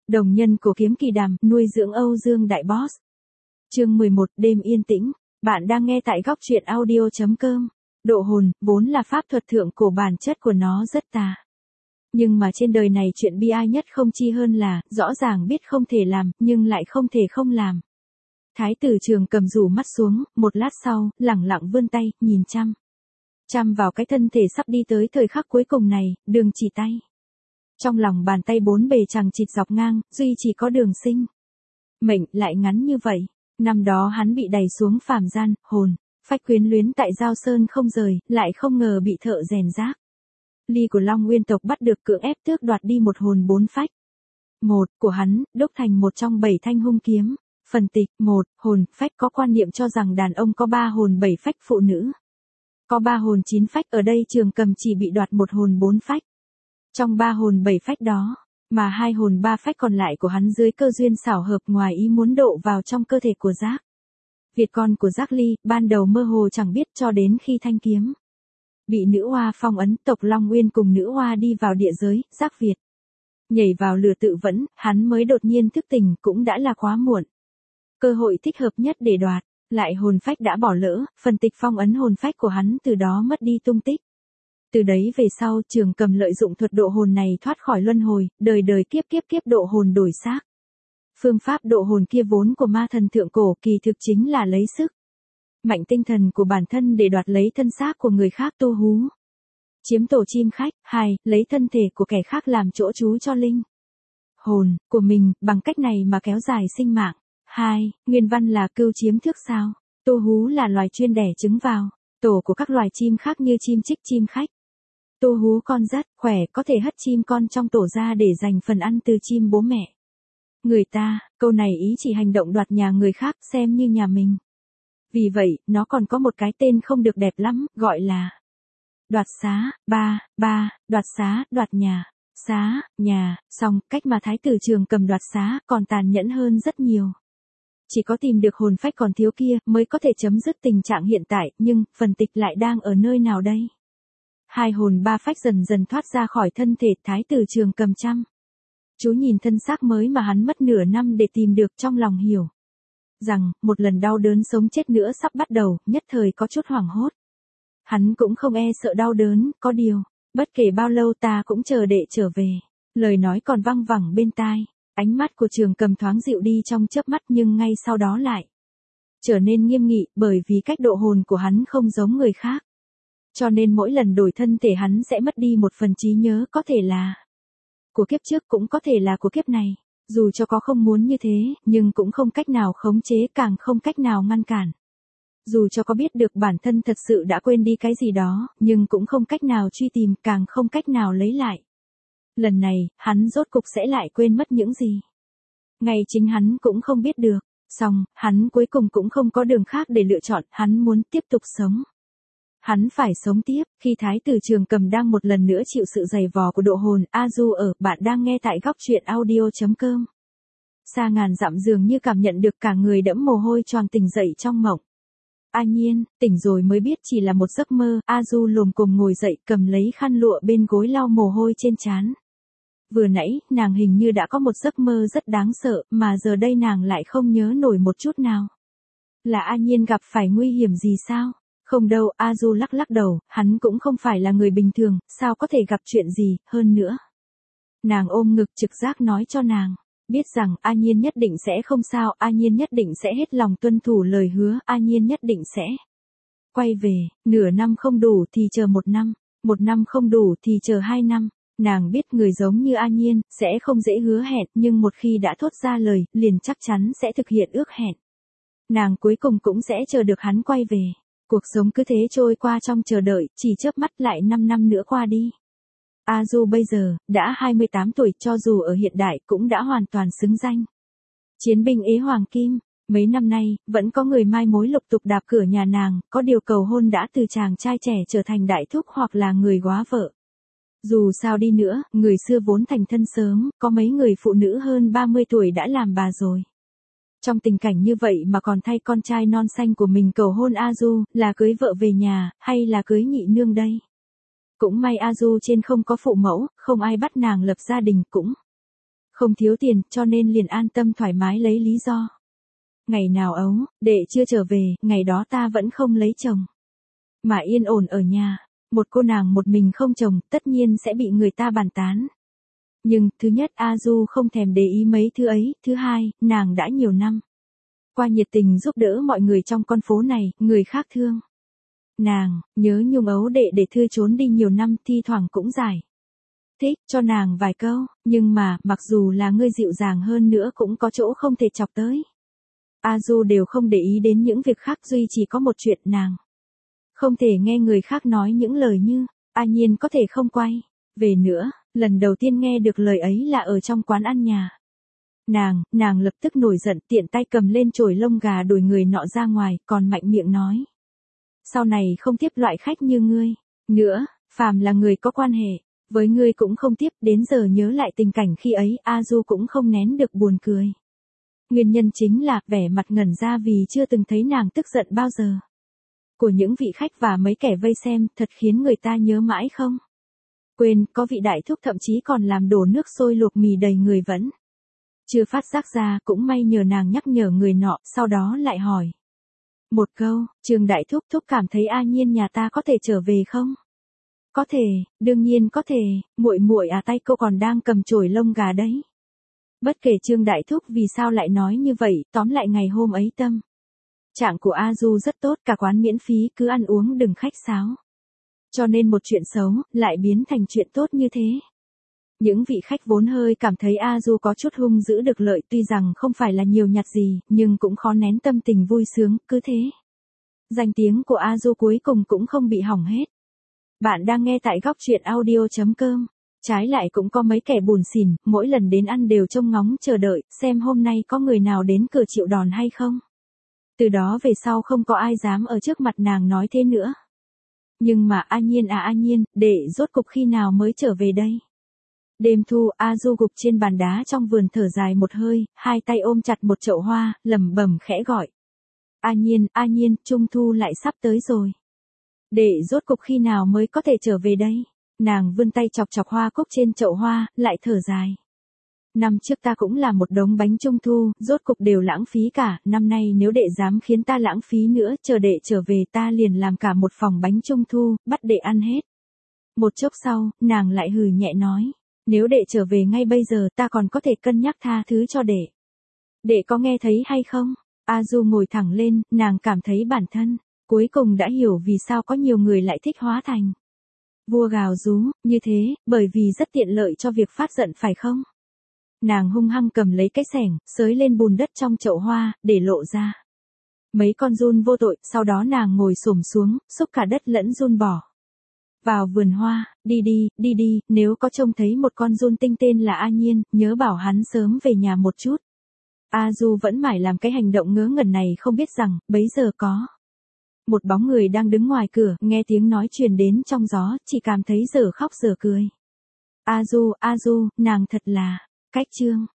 Đồng nhân của kiếm kỳ đàm, nuôi dưỡng Âu Dương Đại Boss. Chương 11, đêm yên tĩnh. Bạn đang nghe tại góc truyện audio.com. Độ hồn, vốn là pháp thuật thượng cổ, bản chất của nó rất tà. Nhưng mà trên đời này chuyện bi ai nhất không chi hơn là, rõ ràng biết không thể làm, nhưng lại không thể không làm. Thái tử Trường Cầm rủ mắt xuống, một lát sau, lẳng lặng vươn tay, nhìn chăm vào cái thân thể sắp đi tới thời khắc cuối cùng này, đường chỉ tay. Trong lòng bàn tay bốn bề chằng chịt dọc ngang, duy chỉ có đường sinh. Mệnh lại ngắn như vậy. Năm đó hắn bị đày xuống phàm gian, hồn, phách quyến luyến tại Giao Sơn không rời, lại không ngờ bị thợ rèn rác. Ly của Long Nguyên tộc bắt được cưỡng ép tước đoạt đi một hồn bốn phách. Một của hắn, đúc thành một trong 7 thanh hung kiếm. Phần tịch, 1, hồn, phách có quan niệm cho rằng đàn ông có 3 hồn 7 phách, phụ nữ có 3 hồn 9 phách, ở đây Trường Cầm chỉ bị đoạt một hồn 4 phách. Trong 3 hồn 7 phách đó, mà 2 hồn 3 phách còn lại của hắn dưới cơ duyên xảo hợp ngoài ý muốn độ vào trong cơ thể của Giác Việt, con của Giác Ly, ban đầu mơ hồ chẳng biết cho đến khi thanh kiếm bị nữ oa phong ấn, tộc Long Nguyên cùng nữ oa đi vào địa giới, Giác Việt nhảy vào lửa tự vẫn, hắn mới đột nhiên thức tỉnh, cũng đã là quá muộn. Cơ hội thích hợp nhất để đoạt lại hồn phách đã bỏ lỡ, phần tịch phong ấn hồn phách của hắn từ đó mất đi tung tích. Từ đấy về sau, Trường Cầm lợi dụng thuật độ hồn này thoát khỏi luân hồi, đời đời kiếp kiếp độ hồn đổi xác. Phương pháp độ hồn kia vốn của ma thần thượng cổ, kỳ thực chính là lấy sức mạnh tinh thần của bản thân để đoạt lấy thân xác của người khác tu hú. Chiếm tổ chim khách. 2, lấy thân thể của kẻ khác làm chỗ trú cho linh hồn của mình, bằng cách này mà kéo dài sinh mạng. 2, nguyên văn là cưu chiếm thước sao. Tu hú là loài chuyên đẻ trứng vào tổ của các loài chim khác như chim chích, chim khách. Tu hú con rất khỏe, có thể hất chim con trong tổ ra để giành phần ăn từ chim bố mẹ người ta. Câu này ý chỉ hành động đoạt nhà người khác xem như nhà mình. Vì vậy, nó còn có một cái tên không được đẹp lắm, gọi là đoạt xá. 3, đoạt xá, đoạt nhà. Xá, nhà. Song, cách mà Thái tử Trường Cầm đoạt xá còn tàn nhẫn hơn rất nhiều. Chỉ có tìm được hồn phách còn thiếu kia mới có thể chấm dứt tình trạng hiện tại, nhưng phần tịch lại đang ở nơi nào đây? 2 hồn 3 phách dần dần thoát ra khỏi thân thể Thái tử Trường Cầm chú nhìn thân xác mới mà hắn mất nửa năm để tìm được, trong lòng hiểu rằng một lần đau đớn sống chết nữa sắp bắt đầu, nhất thời có chút hoảng hốt. Hắn cũng không e sợ đau đớn, có điều, bất kể bao lâu ta cũng chờ đệ trở về. Lời nói còn văng vẳng bên tai, ánh mắt của Trường Cầm thoáng dịu đi trong chớp mắt, nhưng ngay sau đó lại trở nên nghiêm nghị, bởi vì cách độ hồn của hắn không giống người khác. Cho nên mỗi lần đổi thân thể hắn sẽ mất đi một phần trí nhớ, có thể là của kiếp trước, cũng có thể là của kiếp này. Dù cho có không muốn như thế, nhưng cũng không cách nào khống chế, càng không cách nào ngăn cản. Dù cho có biết được bản thân thật sự đã quên đi cái gì đó, nhưng cũng không cách nào truy tìm, càng không cách nào lấy lại. Lần này, hắn rốt cục sẽ lại quên mất những gì ngay chính hắn cũng không biết được. Song, hắn cuối cùng cũng không có đường khác để lựa chọn, hắn muốn tiếp tục sống. Hắn phải sống tiếp. Khi Thái tử Trường Cầm đang một lần nữa chịu sự giày vò của độ hồn, A Du ở, bạn đang nghe tại góc truyện audio.com. Xa ngàn dặm dường như cảm nhận được cả người đẫm mồ hôi, choàng tỉnh dậy trong mộng. A Nhiên, tỉnh rồi mới biết chỉ là một giấc mơ. A Du lồm cồm ngồi dậy, cầm lấy khăn lụa bên gối lau mồ hôi trên trán. Vừa nãy, nàng hình như đã có một giấc mơ rất đáng sợ, mà giờ đây nàng lại không nhớ nổi một chút nào. Là A Nhiên gặp phải nguy hiểm gì sao? Không đâu, A Du lắc đầu, hắn cũng không phải là người bình thường, sao có thể gặp chuyện gì, hơn nữa. Nàng ôm ngực, trực giác nói cho nàng biết rằng A Nhiên nhất định sẽ không sao, A Nhiên nhất định sẽ hết lòng tuân thủ lời hứa, A Nhiên nhất định sẽ quay về. Nửa năm không đủ thì chờ 1 năm, 1 năm không đủ thì chờ 2 năm. Nàng biết người giống như A Nhiên sẽ không dễ hứa hẹn, nhưng một khi đã thốt ra lời, liền chắc chắn sẽ thực hiện ước hẹn. Nàng cuối cùng cũng sẽ chờ được hắn quay về. Cuộc sống cứ thế trôi qua trong chờ đợi, chỉ chớp mắt lại 5 năm nữa qua đi. A Du bây giờ, đã 28 tuổi, cho dù ở hiện đại cũng đã hoàn toàn xứng danh chiến binh ế hoàng kim. Mấy năm nay, vẫn có người mai mối lục tục đạp cửa nhà nàng, có điều cầu hôn đã từ chàng trai trẻ trở thành đại thúc hoặc là người góa vợ. Dù sao đi nữa, người xưa vốn thành thân sớm, có mấy người phụ nữ hơn 30 tuổi đã làm bà rồi. Trong tình cảnh như vậy mà còn thay con trai non xanh của mình cầu hôn A Du, là cưới vợ về nhà, hay là cưới nhị nương đây? Cũng may A Du trên không có phụ mẫu, không ai bắt nàng lập gia đình, cũng Không thiếu tiền, cho nên liền an tâm thoải mái lấy lý do. Ngày nào ấu, đệ chưa trở về, ngày đó ta vẫn không lấy chồng. Mà yên ổn ở nhà, một cô nàng một mình không chồng, tất nhiên sẽ bị người ta bàn tán. Nhưng, thứ nhất A Du không thèm để ý mấy thứ ấy, thứ hai, nàng đã nhiều năm qua nhiệt tình giúp đỡ mọi người trong con phố này, người khác thương. Nàng, nhớ nhung ấu đệ để Thư trốn đi nhiều năm, thi thoảng cũng giải thích cho nàng vài câu, nhưng mà, mặc dù là ngươi dịu dàng hơn nữa cũng có chỗ không thể chọc tới. A Du đều không để ý đến những việc khác, duy chỉ có một chuyện nàng không thể nghe người khác nói những lời như, A Nhiên có thể không quay về nữa. Lần đầu tiên nghe được lời ấy là ở trong quán ăn nhà. Nàng lập tức nổi giận, tiện tay cầm lên chổi lông gà đuổi người nọ ra ngoài, còn mạnh miệng nói. Sau này không tiếp loại khách như ngươi nữa, phàm là người có quan hệ với ngươi cũng không tiếp. Đến giờ nhớ lại tình cảnh khi ấy, A Du cũng không nén được buồn cười. Nguyên nhân chính là, vẻ mặt ngẩn ra vì chưa từng thấy nàng tức giận bao giờ. Của những vị khách và mấy kẻ vây xem, thật khiến người ta nhớ mãi không quên, có vị đại thúc thậm chí còn làm đổ nước sôi luộc mì đầy người vẫn chưa phát giác ra, cũng may nhờ nàng nhắc nhở người nọ, sau đó lại hỏi. Một câu, Trương đại thúc cảm thấy A Nhiên nhà ta có thể trở về không? Có thể, đương nhiên có thể, muội à, tay cô còn đang cầm chổi lông gà đấy. Bất kể Trương đại thúc vì sao lại nói như vậy, tóm lại ngày hôm ấy tâm trạng của A Du rất tốt, cả quán miễn phí, cứ ăn uống đừng khách sáo. Cho nên một chuyện xấu, lại biến thành chuyện tốt như thế. Những vị khách vốn hơi cảm thấy A Du có chút hung dữ được lợi, tuy rằng không phải là nhiều nhặt gì, nhưng cũng khó nén tâm tình vui sướng, cứ thế. Danh tiếng của A Du cuối cùng cũng không bị hỏng hết. Bạn đang nghe tại góc truyện audio.com. Trái lại cũng có mấy kẻ buồn xỉn, mỗi lần đến ăn đều trông ngóng chờ đợi, xem hôm nay có người nào đến cửa chịu đòn hay không. Từ đó về sau không có ai dám ở trước mặt nàng nói thế nữa. Nhưng mà A Nhiên, đệ rốt cục khi nào mới trở về đây? Đêm thu, A Du gục trên bàn đá trong vườn thở dài một hơi, hai tay ôm chặt một chậu hoa, lẩm bẩm khẽ gọi. A Nhiên, Trung thu lại sắp tới rồi. Đệ rốt cục khi nào mới có thể trở về đây? Nàng vươn tay chọc chọc hoa cúc trên chậu hoa, lại thở dài. Năm trước ta cũng làm một đống bánh trung thu, rốt cục đều lãng phí cả, năm nay nếu đệ dám khiến ta lãng phí nữa, chờ đệ trở về ta liền làm cả một phòng bánh trung thu, bắt đệ ăn hết. Một chốc sau, nàng lại hừ nhẹ nói, nếu đệ trở về ngay bây giờ ta còn có thể cân nhắc tha thứ cho đệ. Đệ có nghe thấy hay không? A Du ngồi thẳng lên, nàng cảm thấy bản thân cuối cùng đã hiểu vì sao có nhiều người lại thích hóa thành vua gào rú như thế, bởi vì rất tiện lợi cho việc phát giận phải không? Nàng hung hăng cầm lấy cái xẻng, xới lên bùn đất trong chậu hoa, để lộ ra mấy con giun vô tội, sau đó nàng ngồi xổm xuống, xúc cả đất lẫn giun bỏ vào vườn hoa. Đi, nếu có trông thấy một con giun tinh tên là A Nhiên, nhớ bảo hắn sớm về nhà một chút. A Du vẫn mải làm cái hành động ngớ ngẩn này, không biết rằng, bấy giờ có một bóng người đang đứng ngoài cửa, nghe tiếng nói truyền đến trong gió, chỉ cảm thấy dở khóc dở cười. A Du, nàng thật là cách trương.